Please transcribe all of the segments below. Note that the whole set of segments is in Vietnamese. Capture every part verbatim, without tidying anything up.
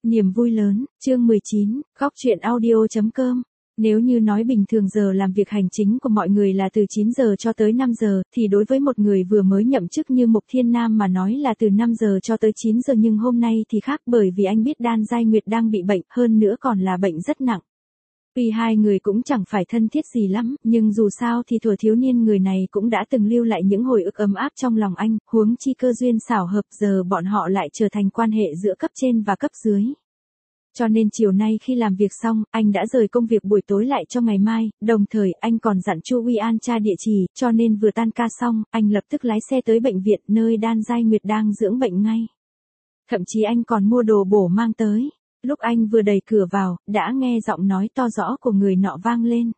Niềm vui lớn, chương mười chín, góc truyện audio chấm com. Nếu như nói bình thường giờ làm việc hành chính của mọi người là từ chín giờ cho tới năm giờ, thì đối với một người vừa mới nhậm chức như Mục Thiên Nam mà nói là từ năm giờ cho tới chín giờ, nhưng hôm nay thì khác, bởi vì anh biết Đan Giai Nguyệt đang bị bệnh, hơn nữa còn là bệnh rất nặng. Vì hai người cũng chẳng phải thân thiết gì lắm, nhưng dù sao thì thuở thiếu niên người này cũng đã từng lưu lại những hồi ức ấm áp trong lòng anh, huống chi cơ duyên xảo hợp giờ bọn họ lại trở thành quan hệ giữa cấp trên và cấp dưới. Cho nên chiều nay khi làm việc xong, anh đã rời công việc buổi tối lại cho ngày mai, đồng thời anh còn dặn Chu Uy An tra địa chỉ, cho nên vừa tan ca xong, anh lập tức lái xe tới bệnh viện nơi Đan Giai Nguyệt đang dưỡng bệnh ngay. Thậm chí anh còn mua đồ bổ mang tới. Lúc anh vừa đẩy cửa vào, đã nghe giọng nói to rõ của người nọ vang lên.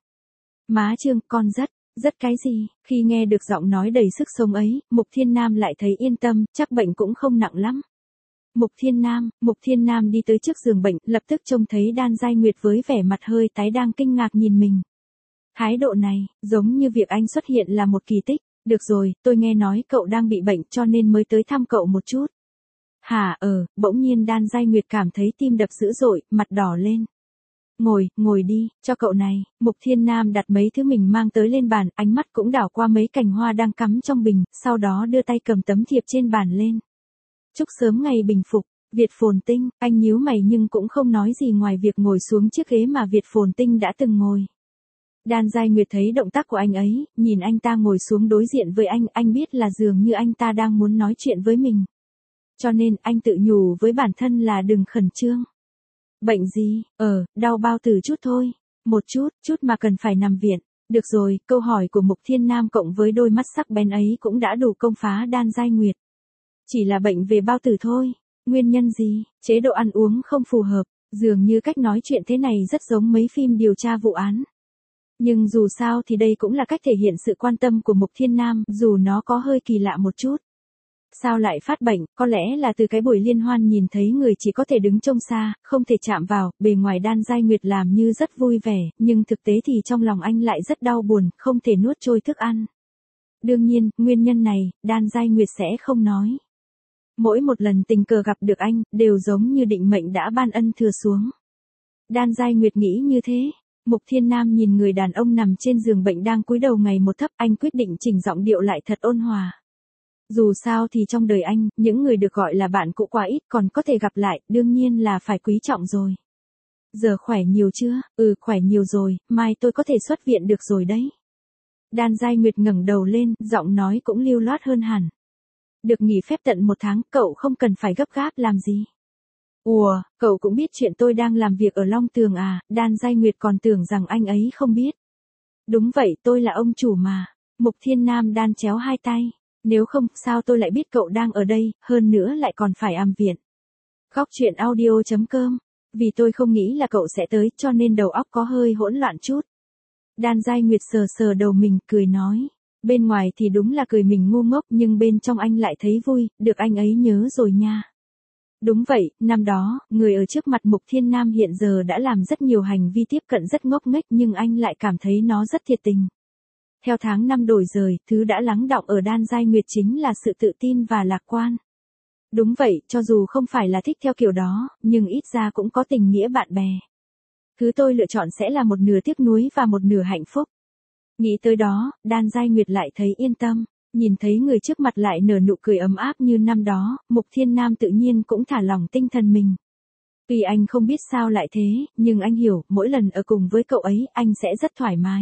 Má Trương, con rất, rất cái gì? Khi nghe được giọng nói đầy sức sống ấy, Mục Thiên Nam lại thấy yên tâm, chắc bệnh cũng không nặng lắm. Mục Thiên Nam, Mục Thiên Nam đi tới trước giường bệnh, lập tức trông thấy Đan Giai Nguyệt với vẻ mặt hơi tái đang kinh ngạc nhìn mình. Thái độ này, giống như việc anh xuất hiện là một kỳ tích. Được rồi, tôi nghe nói cậu đang bị bệnh cho nên mới tới thăm cậu một chút. Hả ờ, bỗng nhiên Đan Giai Nguyệt cảm thấy tim đập dữ dội, mặt đỏ lên. Ngồi, ngồi đi, cho cậu này. Mục Thiên Nam đặt mấy thứ mình mang tới lên bàn, ánh mắt cũng đảo qua mấy cành hoa đang cắm trong bình, sau đó đưa tay cầm tấm thiệp trên bàn lên. Chúc sớm ngày bình phục, Việt Phồn Tinh. Anh nhíu mày nhưng cũng không nói gì ngoài việc ngồi xuống chiếc ghế mà Việt Phồn Tinh đã từng ngồi. Đan Giai Nguyệt thấy động tác của anh ấy, nhìn anh ta ngồi xuống đối diện với anh, anh biết là dường như anh ta đang muốn nói chuyện với mình. Cho nên anh tự nhủ với bản thân là đừng khẩn trương. Bệnh gì? Ờ, đau bao tử chút thôi. Một chút, chút mà cần phải nằm viện. Được rồi, câu hỏi của Mục Thiên Nam cộng với đôi mắt sắc bén ấy cũng đã đủ công phá Đan Giai Nguyệt. Chỉ là bệnh về bao tử thôi. Nguyên nhân gì? Chế độ ăn uống không phù hợp. Dường như cách nói chuyện thế này rất giống mấy phim điều tra vụ án. Nhưng dù sao thì đây cũng là cách thể hiện sự quan tâm của Mục Thiên Nam, dù nó có hơi kỳ lạ một chút. Sao lại phát bệnh? Có lẽ là từ cái buổi liên hoan nhìn thấy người chỉ có thể đứng trông xa, không thể chạm vào, bề ngoài Đan Giai Nguyệt làm như rất vui vẻ, nhưng thực tế thì trong lòng anh lại rất đau buồn, không thể nuốt trôi thức ăn. Đương nhiên, nguyên nhân này, Đan Giai Nguyệt sẽ không nói. Mỗi một lần tình cờ gặp được anh, đều giống như định mệnh đã ban ân thừa xuống. Đan Giai Nguyệt nghĩ như thế. Mục Thiên Nam nhìn người đàn ông nằm trên giường bệnh đang cúi đầu ngày một thấp, anh quyết định chỉnh giọng điệu lại thật ôn hòa. Dù sao thì trong đời anh, những người được gọi là bạn cũ quá ít, còn có thể gặp lại, đương nhiên là phải quý trọng rồi. Giờ khỏe nhiều chưa? Ừ, khỏe nhiều rồi, mai tôi có thể xuất viện được rồi đấy. Đan Giai Nguyệt ngẩng đầu lên, giọng nói cũng lưu loát hơn hẳn. Được nghỉ phép tận một tháng, cậu không cần phải gấp gáp làm gì. Ủa, cậu cũng biết chuyện tôi đang làm việc ở Long Tường à? Đan Giai Nguyệt còn tưởng rằng anh ấy không biết. Đúng vậy, tôi là ông chủ mà. Mục Thiên Nam đan chéo hai tay. Nếu không, sao tôi lại biết cậu đang ở đây, hơn nữa lại còn phải am viện. Góc truyện audio chấm com. Vì tôi không nghĩ là cậu sẽ tới, cho nên đầu óc có hơi hỗn loạn chút. Đan Giai Nguyệt sờ sờ đầu mình, cười nói. Bên ngoài thì đúng là cười mình ngu ngốc, nhưng bên trong anh lại thấy vui, được anh ấy nhớ rồi nha. Đúng vậy, năm đó, người ở trước mặt Mục Thiên Nam hiện giờ đã làm rất nhiều hành vi tiếp cận rất ngốc nghếch, nhưng anh lại cảm thấy nó rất thiệt tình. Theo tháng năm đổi rời, thứ đã lắng đọng ở Đan Giai Nguyệt chính là sự tự tin và lạc quan. Đúng vậy, cho dù không phải là thích theo kiểu đó, nhưng ít ra cũng có tình nghĩa bạn bè. Thứ tôi lựa chọn sẽ là một nửa tiếc nuối và một nửa hạnh phúc. Nghĩ tới đó, Đan Giai Nguyệt lại thấy yên tâm, nhìn thấy người trước mặt lại nở nụ cười ấm áp như năm đó, Mục Thiên Nam tự nhiên cũng thả lỏng tinh thần mình. Vì anh không biết sao lại thế, nhưng anh hiểu, mỗi lần ở cùng với cậu ấy, anh sẽ rất thoải mái.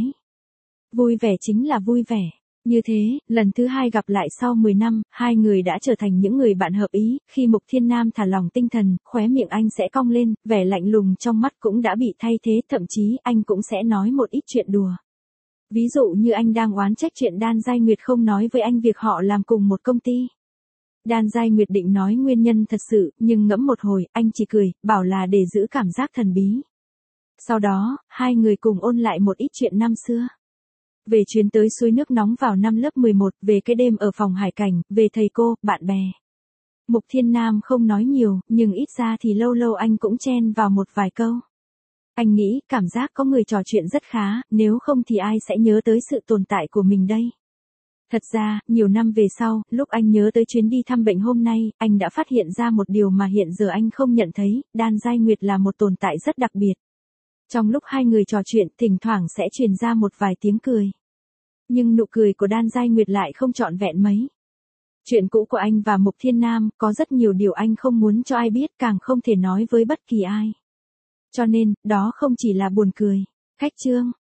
Vui vẻ chính là vui vẻ. Như thế, lần thứ hai gặp lại sau mười năm, hai người đã trở thành những người bạn hợp ý, khi Mục Thiên Nam thả lỏng tinh thần, khóe miệng anh sẽ cong lên, vẻ lạnh lùng trong mắt cũng đã bị thay thế, thậm chí anh cũng sẽ nói một ít chuyện đùa. Ví dụ như anh đang oán trách chuyện Đan Giai Nguyệt không nói với anh việc họ làm cùng một công ty. Đan Giai Nguyệt định nói nguyên nhân thật sự, nhưng ngẫm một hồi, anh chỉ cười, bảo là để giữ cảm giác thần bí. Sau đó, hai người cùng ôn lại một ít chuyện năm xưa. Về chuyến tới suối nước nóng vào năm lớp mười một, về cái đêm ở phòng hải cảnh, về thầy cô, bạn bè. Mục Thiên Nam không nói nhiều, nhưng ít ra thì lâu lâu anh cũng chen vào một vài câu. Anh nghĩ, cảm giác có người trò chuyện rất khá, nếu không thì ai sẽ nhớ tới sự tồn tại của mình đây. Thật ra, nhiều năm về sau, lúc anh nhớ tới chuyến đi thăm bệnh hôm nay, anh đã phát hiện ra một điều mà hiện giờ anh không nhận thấy, Đan Giai Nguyệt là một tồn tại rất đặc biệt. Trong lúc hai người trò chuyện, thỉnh thoảng sẽ truyền ra một vài tiếng cười. Nhưng nụ cười của Đan Giai Nguyệt lại không trọn vẹn mấy. Chuyện cũ của anh và Mục Thiên Nam, có rất nhiều điều anh không muốn cho ai biết, càng không thể nói với bất kỳ ai. Cho nên, đó không chỉ là buồn cười. Khách trương.